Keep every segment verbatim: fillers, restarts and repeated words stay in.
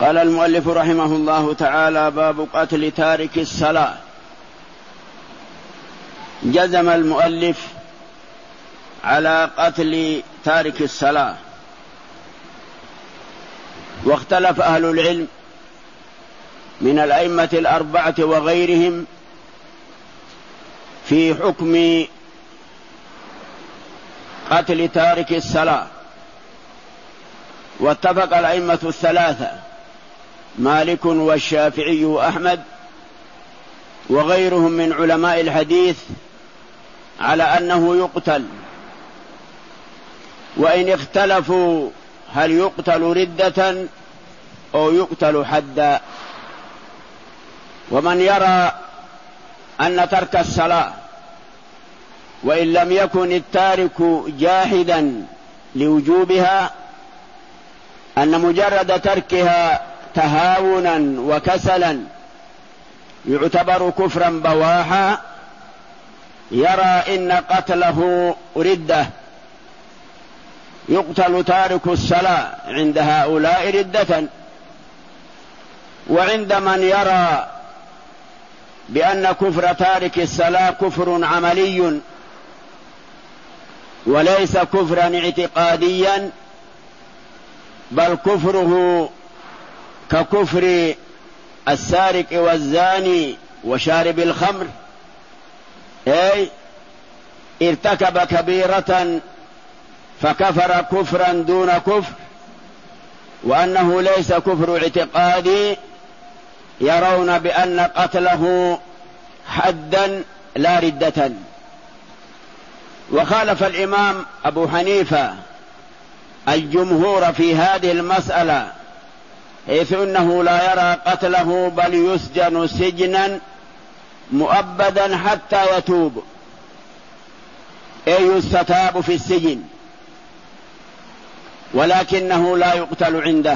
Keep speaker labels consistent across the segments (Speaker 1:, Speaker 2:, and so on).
Speaker 1: قال المؤلف رحمه الله تعالى: باب قتل تارك الصلاة. جزم المؤلف على قتل تارك الصلاة، واختلف أهل العلم من الأئمة الأربعة وغيرهم في حكم قتل تارك الصلاة. واتفق الأئمة الثلاثة مالك والشافعي وأحمد وغيرهم من علماء الحديث على أنه يقتل، وإن اختلفوا هل يقتل ردة أو يقتل حدا. ومن يرى أن ترك الصلاة وإن لم يكن التارك جاحدا لوجوبها، أن مجرد تركها تهاونا وكسلا يعتبر كفرا بواحا، يرى إن قتله ردة، يقتل تارك الصلاة عند هؤلاء ردة. وعند من يرى بأن كفر تارك الصلاة كفر عملي وليس كفرا اعتقاديا، بل كفره ككفر السارق والزاني وشارب الخمر، أي ارتكب كبيرة فكفر كفرا دون كفر، وأنه ليس كفر اعتقادي، يرون بأن قتله حدا لا ردة. وخالف الإمام أبو حنيفة الجمهور في هذه المسألة، حيث أنه لا يرى قتله بل يسجن سجنا مؤبدا حتى يتوب، أي يستتاب في السجن، ولكنه لا يقتل عنده.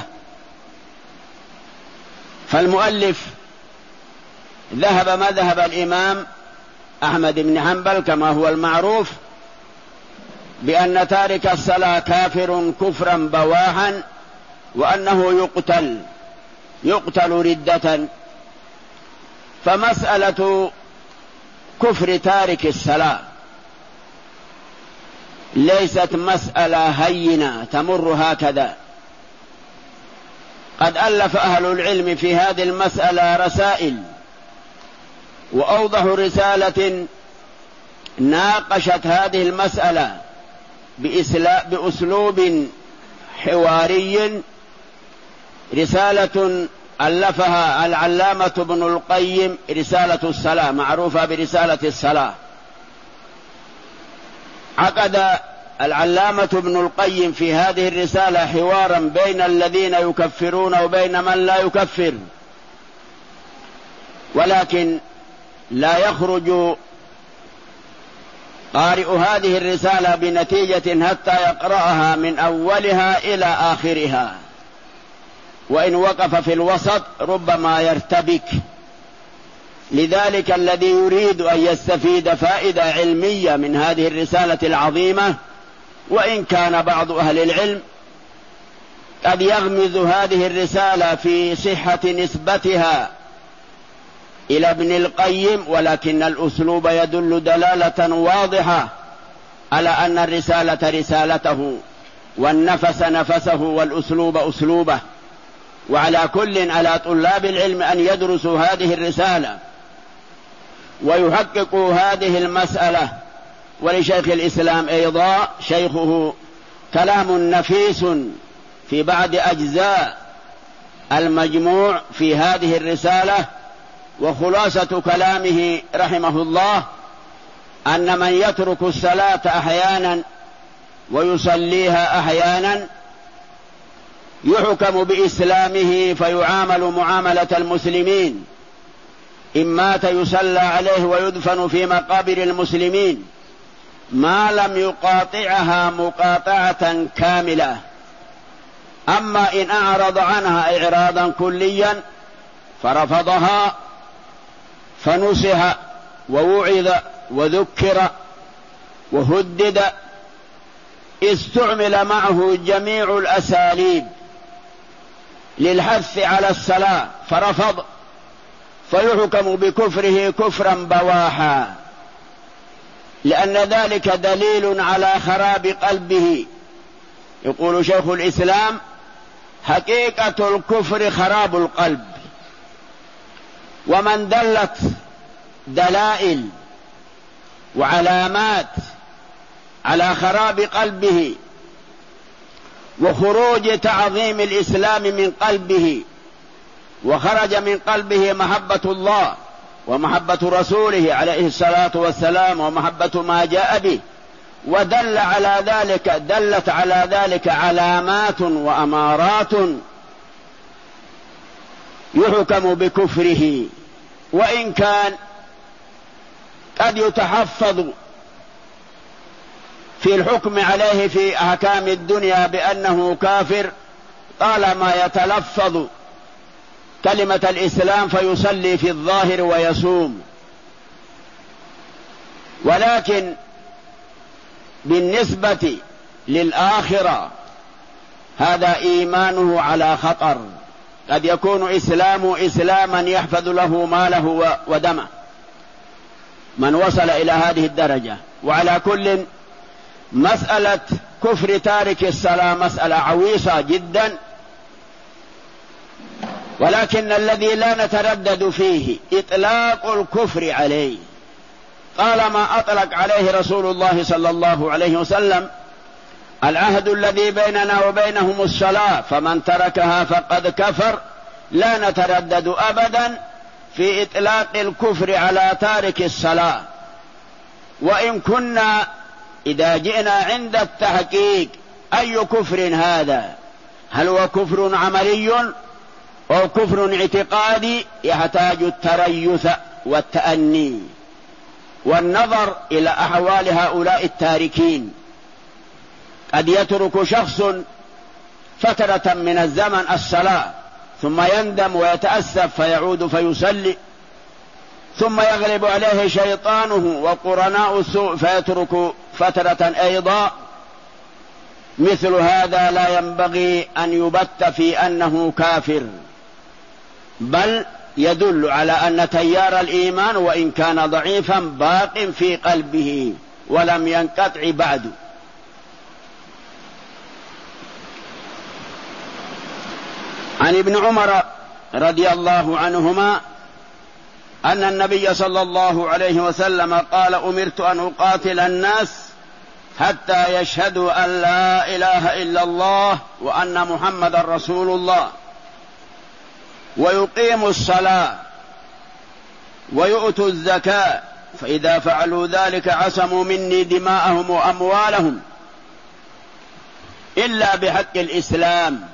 Speaker 1: فالمؤلف ذهب مذهب الإمام أحمد بن حنبل كما هو المعروف بأن تارك الصلاة كافر كفرا بواحا، وأنه يقتل يقتل ردة. فمسألة كفر تارك الصلاة ليست مسألة هينة تمر هكذا. قد ألف أهل العلم في هذه المسألة رسائل، وأوضح رسالة ناقشت هذه المسألة بأسلوب حواري رسالة ألفها العلامة ابن القيم، رسالة الصلاة، معروفة برسالة الصلاة. عقد العلامة ابن القيم في هذه الرسالة حوارا بين الذين يكفرون وبين من لا يكفر، ولكن لا يخرج قارئ هذه الرسالة بنتيجة حتى يقرأها من أولها إلى آخرها، وإن وقف في الوسط ربما يرتبك. لذلك الذي يريد أن يستفيد فائدة علمية من هذه الرسالة العظيمة، وإن كان بعض أهل العلم قد يغمز هذه الرسالة في صحة نسبتها إلى ابن القيم، ولكن الأسلوب يدل دلالة واضحة على أن الرسالة رسالته، والنفس نفسه، والأسلوب أسلوبه. وعلى كل على طلاب العلم أن يدرسوا هذه الرسالة ويحققوا هذه المسألة. ولشيخ الإسلام أيضا شيخه كلام نفيس في بعض أجزاء المجموع في هذه الرسالة، وخلاصة كلامه رحمه الله أن من يترك الصلاة أحيانا ويصليها أحيانا يحكم بإسلامه فيعامل معاملة المسلمين، إن مات يصلى عليه ويدفن في مقابر المسلمين ما لم يقاطعها مقاطعة كاملة. أما إن أعرض عنها إعراضا كليا فرفضها فنصح ووعظ وذكر وهدد، استعمل معه جميع الأساليب للحث على الصلاة فرفض، فيحكم بكفره كفرا بواحا، لأن ذلك دليل على خراب قلبه. يقول شيخ الإسلام: حقيقة الكفر خراب القلب، ومن دلت دلائل وعلامات على خراب قلبه وخروج تعظيم الإسلام من قلبه، وخرج من قلبه محبة الله ومحبة رسوله عليه الصلاة والسلام ومحبة ما جاء به، ودل على ذلك دلت على ذلك علامات وأمارات، يحكم بكفره، وإن كان قد يتحفظ في الحكم عليه في أحكام الدنيا بأنه كافر طالما يتلفظ كلمة الإسلام فيصلي في الظاهر ويصوم، ولكن بالنسبة للآخرة هذا إيمانه على خطر، قد يكون إسلامه إسلاما يحفظ له ماله ودمه من وصل إلى هذه الدرجة. وعلى كل، مسألة كفر تارك الصلاة مسألة عويصة جدا، ولكن الذي لا نتردد فيه إطلاق الكفر عليه. طالما أطلق عليه رسول الله صلى الله عليه وسلم: العهد الذي بيننا وبينهم الصلاة فمن تركها فقد كفر، لا نتردد أبدا في إطلاق الكفر على تارك الصلاة. وإن كنا إذا جئنا عند التحقيق أي كفر هذا؟ هل هو كفر عملي أو كفر اعتقادي؟ يحتاج التريث والتأني والنظر إلى أحوال هؤلاء التاركين. قد يترك شخص فترة من الزمن الصلاة ثم يندم ويتأسف فيعود فيصلي، ثم يغلب عليه شيطانه وقرناء السوء فيترك فترة أيضا. مثل هذا لا ينبغي أن يبت في أنه كافر، بل يدل على أن تيار الإيمان وإن كان ضعيفا باق في قلبه ولم ينقطع بعد. عن ابن عمر رضي الله عنهما أن النبي صلى الله عليه وسلم قال: أمرت أن أقاتل الناس حتى يشهدوا أن لا إله إلا الله وأن محمد رسول الله ويقيموا الصلاة ويؤتوا الزكاة، فإذا فعلوا ذلك عصموا مني دماءهم وأموالهم إلا بحق الإسلام.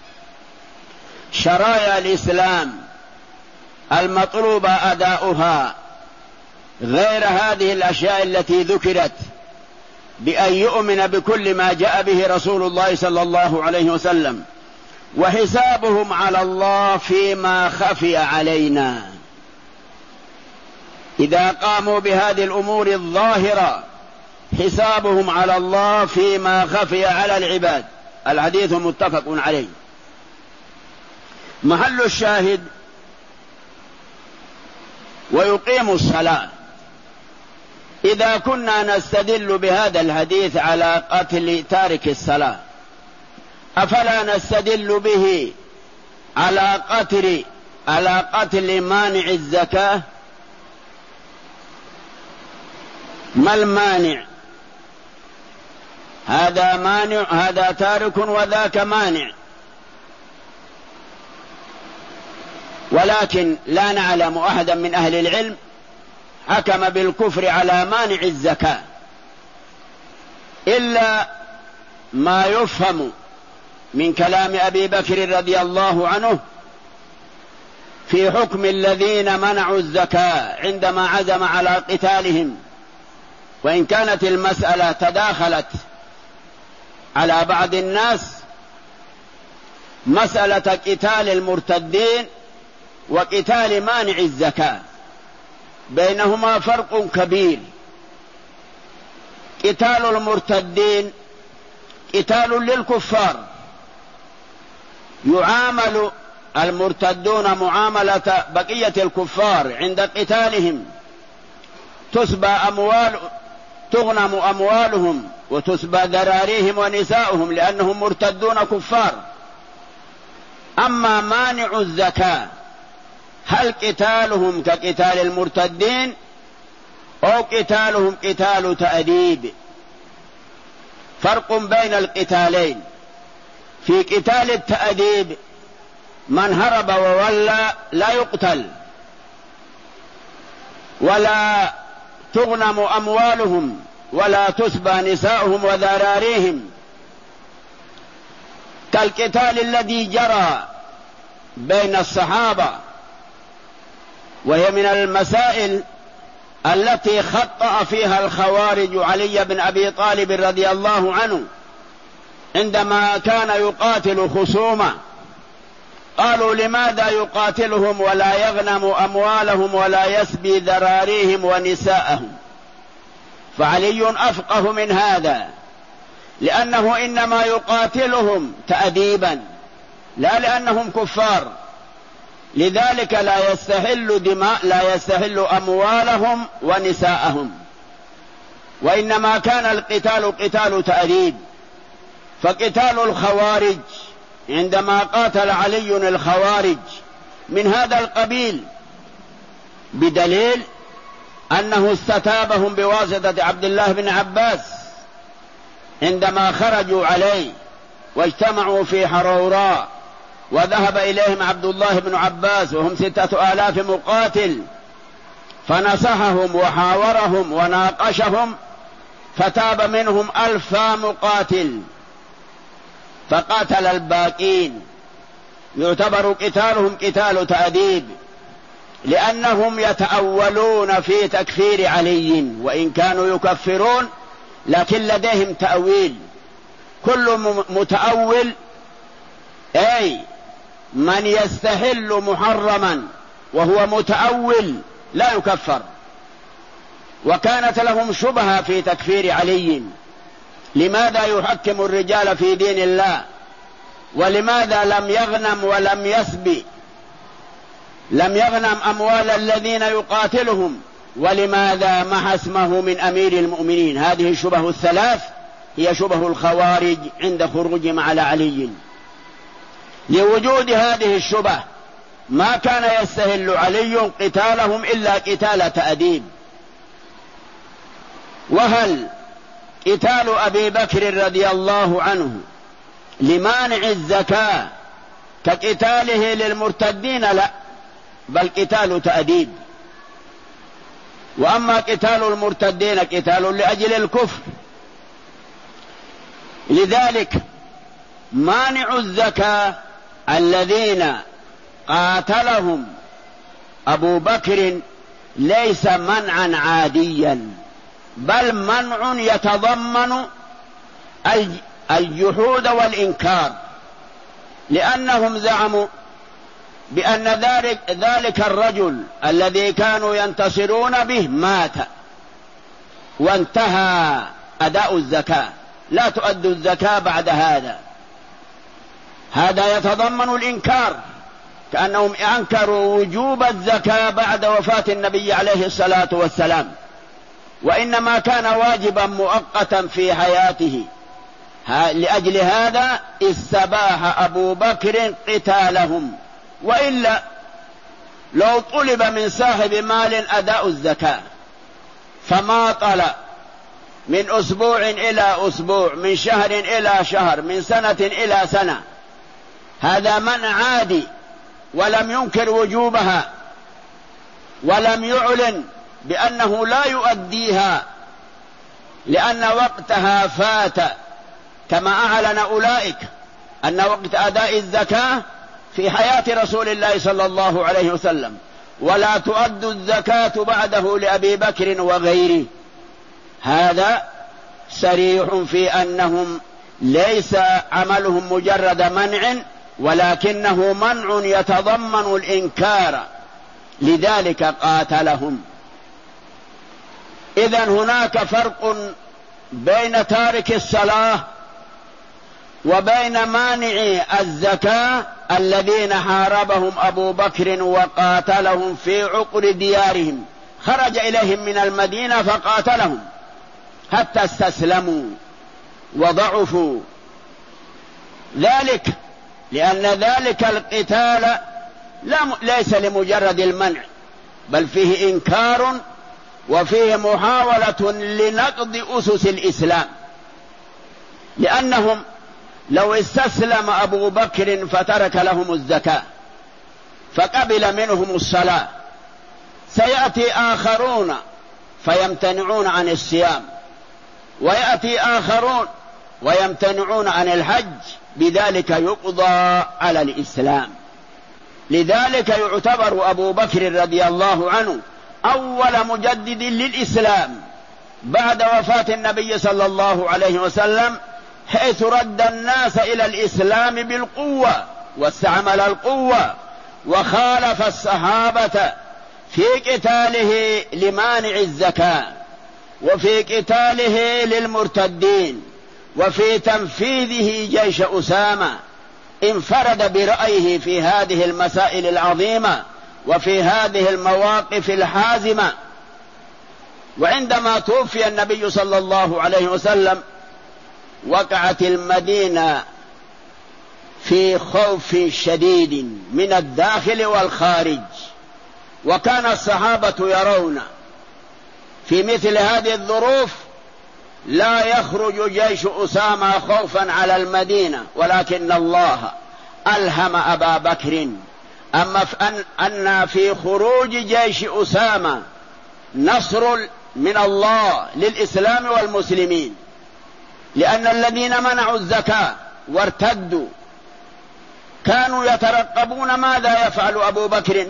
Speaker 1: شرايع الإسلام المطلوب أداؤها غير هذه الأشياء التي ذكرت، بأن يؤمن بكل ما جاء به رسول الله صلى الله عليه وسلم، وحسابهم على الله فيما خفي علينا. إذا قاموا بهذه الأمور الظاهرة حسابهم على الله فيما خفي على العباد. الحديث متفق عليه. محل الشاهد: ويقيموا الصلاة. إذا كنا نستدل بهذا الحديث على قتل تارك الصلاة، أفلا نستدل به على قتل على قتل مانع الزكاة؟ ما المانع؟ هذا مانع، هذا تارك وذاك مانع، ولكن لا نعلم أحدا من أهل العلم حكم بالكفر على مانع الزكاة إلا ما يفهم من كلام أبي بكر رضي الله عنه في حكم الذين منعوا الزكاة عندما عزم على قتالهم. وإن كانت المسألة تداخلت على بعض الناس، مسألة قتال المرتدين وقتال مانع الزكاة بينهما فرق كبير. قتال المرتدين قتال للكفار، يعامل المرتدون معاملة بقية الكفار عند قتالهم، تسبى أموال تغنم أموالهم وتسبى ذراريهم ونساؤهم لأنهم مرتدون كفار. أما مانع الزكاة هل قتالهم كقتال المرتدين أو قتالهم قتال تأديب؟ فرق بين القتالين. في قتال التأديب من هرب وولى لا يقتل ولا تغنم أموالهم ولا تسبى نساؤهم وذراريهم، كالقتال الذي جرى بين الصحابة، وهي من المسائل التي خطأ فيها الخوارج علي بن أبي طالب رضي الله عنه عندما كان يقاتل خصومه. قالوا لماذا يقاتلهم ولا يغنم أموالهم ولا يسبي ذراريهم ونساءهم؟ فعلي أفقه من هذا، لأنه إنما يقاتلهم تأديبا لا لأنهم كفار، لذلك لا يستحل دماء لا يستحل أموالهم ونساءهم، وإنما كان القتال قتال تأديب. فقتال الخوارج عندما قاتل علي الخوارج من هذا القبيل، بدليل أنه استتابهم بواسطة عبد الله بن عباس عندما خرجوا عليه واجتمعوا في حروراء، وذهب إليهم عبد الله بن عباس وهم ستة آلاف مقاتل، فنصحهم وحاورهم وناقشهم فتاب منهم ألف مقاتل، فقاتل الباقين. يعتبر قتالهم قتال تأديب، لأنهم يتأولون في تكفير علي، وإن كانوا يكفرون لكن لديهم تأويل. كل متأول أي من يستحل محرما وهو متأول لا يكفر. وكانت لهم شبهة في تكفير علي، لماذا يحكم الرجال في دين الله؟ ولماذا لم يغنم ولم يسبي، لم يغنم أموال الذين يقاتلهم؟ ولماذا محى اسمه من أمير المؤمنين؟ هذه الشبه الثلاث هي شبه الخوارج عند خروجهم على علي. لوجود هذه الشبه ما كان يستهل علي قتالهم إلا قتال تأديب. وهل قتال أبي بكر رضي الله عنه لمانع الزكاة كقتاله للمرتدين؟ لا، بل قتال تأديب. وأما قتال المرتدين قتال لأجل الكفر. لذلك مانع الزكاة الذين قاتلهم أبو بكر ليس منعا عاديا، بل منع يتضمن الجحود والإنكار، لأنهم زعموا بأن ذلك, ذلك الرجل الذي كانوا ينتصرون به مات وانتهى أداء الزكاة، لا تؤدوا الزكاة بعد هذا. هذا يتضمن الإنكار، كأنهم أنكروا وجوب الزكاة بعد وفاة النبي عليه الصلاة والسلام، وإنما كان واجبا مؤقتا في حياته. لأجل هذا استباح أبو بكر قتالهم، وإلا لو طلب من صاحب مال أداء الزكاة فما طلع من أسبوع إلى أسبوع، من شهر إلى شهر، من سنة إلى سنة، هذا منع عادي، ولم ينكر وجوبها ولم يعلن بأنه لا يؤديها لأن وقتها فات، كما أعلن أولئك أن وقت أداء الزكاة في حياة رسول الله صلى الله عليه وسلم، ولا تؤد الزكاة بعده لأبي بكر وغيره. هذا صريح في أنهم ليس عملهم مجرد منع، ولكنه منع يتضمن الإنكار، لذلك قاتلهم. إذن هناك فرق بين تارك الصلاة وبين مانعي الزكاة الذين حاربهم أبو بكر وقاتلهم في عقر ديارهم، خرج إليهم من المدينة فقاتلهم حتى استسلموا وضعفوا. ذلك لأن ذلك القتال ليس لمجرد المنع، بل فيه إنكار وفيه محاولة لنقض أسس الإسلام، لأنهم لو استسلم أبو بكر فترك لهم الزكاة فقبل منهم الصلاة، سيأتي آخرون فيمتنعون عن الصيام، ويأتي آخرون ويمتنعون عن الحج، بذلك يقضى على الإسلام. لذلك يعتبر أبو بكر رضي الله عنه أول مجدد للإسلام بعد وفاة النبي صلى الله عليه وسلم، حيث رد الناس إلى الإسلام بالقوة واستعمل القوة، وخالف الصحابة في قتاله لمانع الزكاة، وفي قتاله للمرتدين، وفي تنفيذه جيش أسامة. انفرد برأيه في هذه المسائل العظيمة وفي هذه المواقف الحازمة. وعندما توفي النبي صلى الله عليه وسلم وقعت المدينة في خوف شديد من الداخل والخارج، وكان الصحابة يرون في مثل هذه الظروف لا يخرج جيش أسامة خوفا على المدينة، ولكن الله ألهم أبا بكر أما أن في خروج جيش أسامة نصر من الله للإسلام والمسلمين، لأن الذين منعوا الزكاة وارتدوا كانوا يترقبون ماذا يفعل أبو بكر.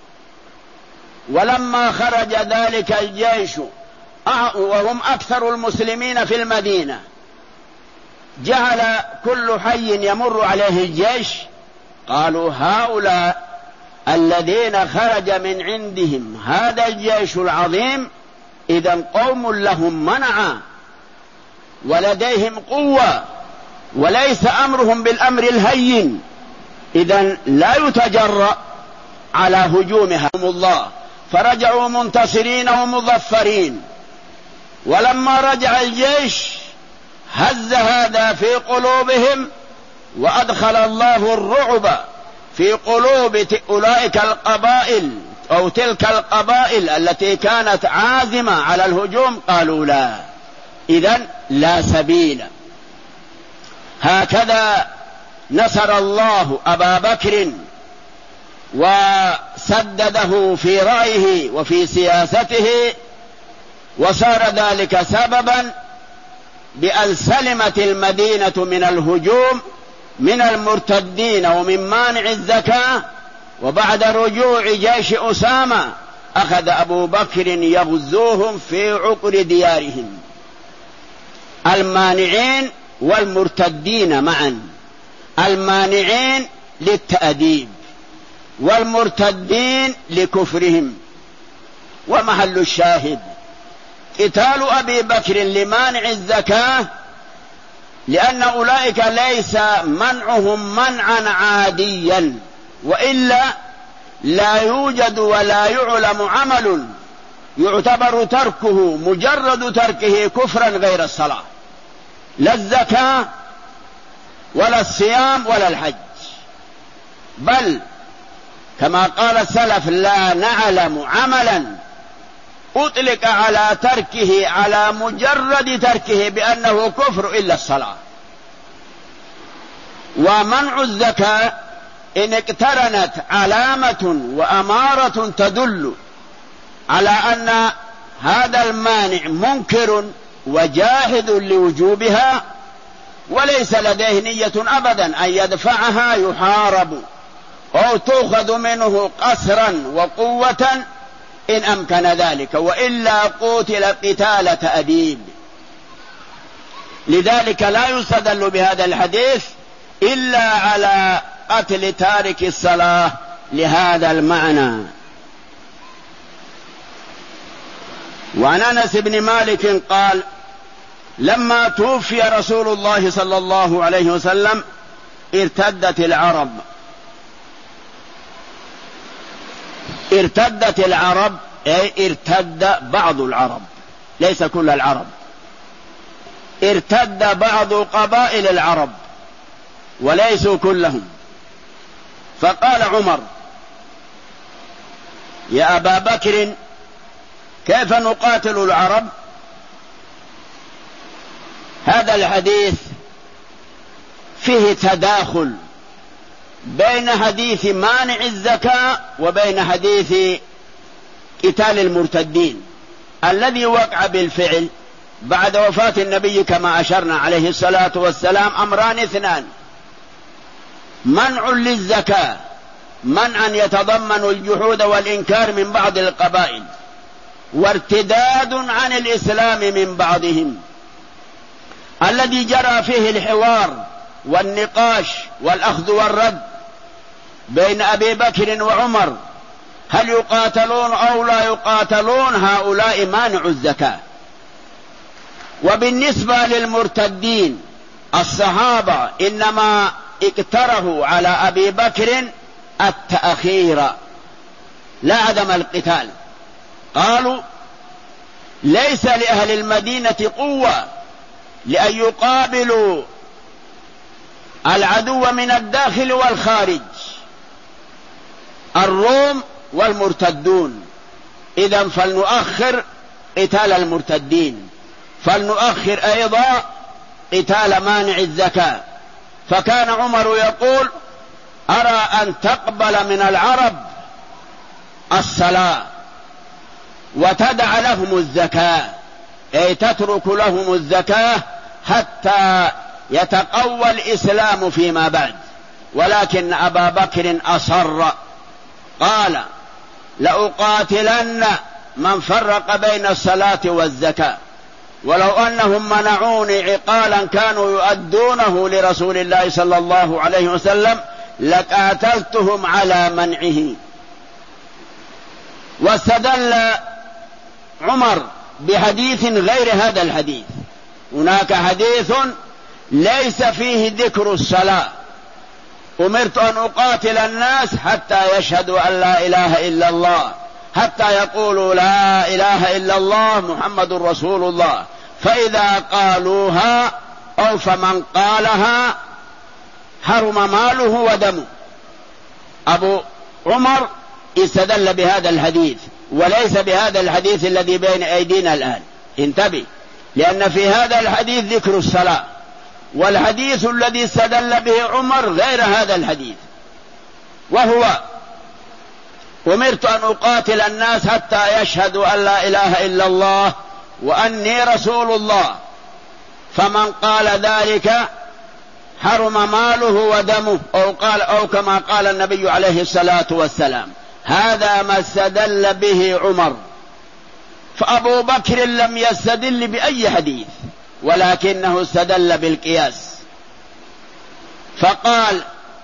Speaker 1: ولما خرج ذلك الجيش وهم أكثر المسلمين في المدينة، جعل كل حي يمر عليه الجيش قالوا هؤلاء الذين خرج من عندهم هذا الجيش العظيم إذن قوم لهم منع ولديهم قوة، وليس أمرهم بالأمر الهين، إذن لا يتجرأ على هجومهم الله. فرجعوا منتصرين ومظفرين. ولما رجع الجيش هز هذا في قلوبهم، وأدخل الله الرعب في قلوب أولئك القبائل أو تلك القبائل التي كانت عازمة على الهجوم، قالوا لا، إذن لا سبيل. هكذا نصر الله أبا بكر وسدده في رأيه وفي سياسته، وصار ذلك سببا بأن سلمت المدينة من الهجوم من المرتدين ومن مانع الزكاة. وبعد رجوع جيش أسامة أخذ أبو بكر يغزوهم في عقر ديارهم، المانعين والمرتدين معا، المانعين للتأديب والمرتدين لكفرهم. ومحل الشاهد قتال أبي بكر لمانع الزكاة، لأن أولئك ليس منعهم منعا عاديا، وإلا لا يوجد ولا يعلم عمل يعتبر تركه مجرد تركه كفرا غير الصلاة، لا الزكاة ولا الصيام ولا الحج، بل كما قال السلف لا نعلم عملا أطلق على تركه على مجرد تركه بأنه كفر إلا الصلاة. ومنع الزكاة إن اقترنت علامة وأمارة تدل على أن هذا المانع منكر وجاحد لوجوبها، وليس لديه نية أبدا أن يدفعها، يحارب أو تؤخذ منه قسرا وقوة إن أمكن ذلك، وإلا قتل قتال تأديب. لذلك لا يستدل بهذا الحديث إلا على قتل تارك الصلاة لهذا المعنى. وعن أنس بن مالك قال لما توفي رسول الله صلى الله عليه وسلم ارتدت العرب ارتدت العرب أي ارتد بعض العرب، ليس كل العرب، ارتد بعض قبائل العرب وليسوا كلهم. فقال عمر: يا أبا بكر كيف نقاتل العرب؟ هذا الحديث فيه تداخل بين حديث مانع الزكاة وبين حديث قتال المرتدين الذي وقع بالفعل بعد وفاة النبي كما أشرنا عليه الصلاة والسلام. أمران اثنان: منع للزكاة منعا يتضمن الجحود والإنكار من بعض القبائل، وارتداد عن الإسلام من بعضهم، الذي جرى فيه الحوار والنقاش والأخذ والرد بين أبي بكر وعمر، هل يقاتلون أو لا يقاتلون؟ هؤلاء مانع الزكاة. وبالنسبة للمرتدين الصحابة إنما اقترحوا على أبي بكر التأخير لا عدم القتال. قالوا: ليس لأهل المدينة قوة لأن يقابلوا العدو من الداخل والخارج، الروم والمرتدون، إذن فلنؤخر قتال المرتدين، فلنؤخر أيضا قتال مانع الزكاة. فكان عمر يقول: أرى أن تقبل من العرب الصلاة وتدع لهم الزكاة، أي تترك لهم الزكاة حتى يتقوى الإسلام فيما بعد. ولكن أبا بكر أصر، قال: لأقاتلن من فرق بين الصلاة والزكاة، ولو أنهم منعوني عقالا كانوا يؤدونه لرسول الله صلى الله عليه وسلم لقاتلتهم على منعه. واستدل عمر بحديث غير هذا الحديث. هناك حديث ليس فيه ذكر الصلاة: أمرت أن أقاتل الناس حتى يشهدوا أن لا إله إلا الله، حتى يقولوا لا إله إلا الله محمد رسول الله، فإذا قالوها أو فمن قالها حرم ماله ودمه. أبو عمر استدل بهذا الحديث وليس بهذا الحديث الذي بين أيدينا الآن. انتبه، لأن في هذا الحديث ذكر الصلاة، والحديث الذي استدل به عمر غير هذا الحديث، وهو: أمرت أن أقاتل الناس حتى يشهدوا أن لا إله إلا الله وأني رسول الله، فمن قال ذلك حرم ماله ودمه، أو قال أو كما قال النبي عليه الصلاة والسلام. هذا ما استدل به عمر. فأبو بكر لم يستدل بأي حديث، ولكنه استدل بالقياس، فقال: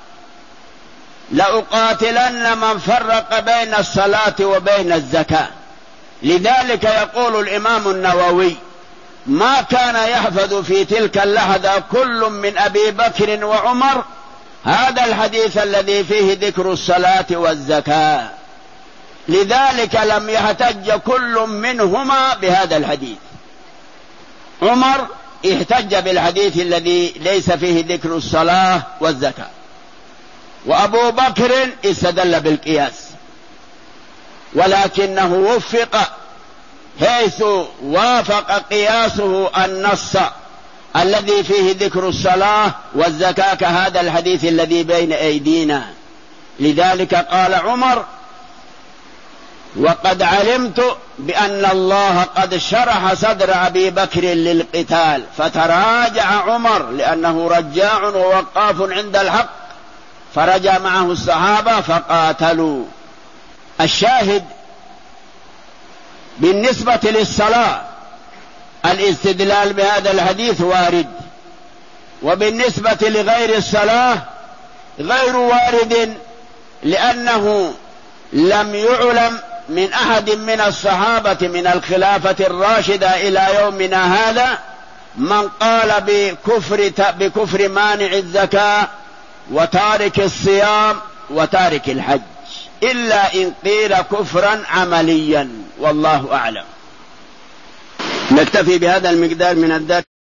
Speaker 1: لأقاتلن من فرق بين الصلاة وبين الزكاة. لذلك يقول الإمام النووي: ما كان يحفظ في تلك اللحظة كل من أبي بكر وعمر هذا الحديث الذي فيه ذكر الصلاة والزكاة، لذلك لم يحتج كل منهما بهذا الحديث. عمر احتج بالحديث الذي ليس فيه ذكر الصلاة والزكاة، وأبو بكر استدل بالقياس، ولكنه وفق حيث وافق قياسه النص الذي فيه ذكر الصلاة والزكاة كهذا الحديث الذي بين أيدينا. لذلك قال عمر: وقد علمت بأن الله قد شرح صدر أبي بكر للقتال، فتراجع عمر لأنه رجاع ووقاف عند الحق، فرجع معه الصحابة فقاتلوا. الشاهد بالنسبة للصلاة الاستدلال بهذا الحديث وارد، وبالنسبة لغير الصلاة غير وارد، لأنه لم يعلم من أحد من الصحابة من الخلافة الراشدة إلى يومنا هذا من قال بكفر بكفر مانع الزكاة وتارك الصيام وتارك الحج، إلا إن قيل كفرا عمليا، والله أعلم. نكتفي بهذا المقدار من الدرس.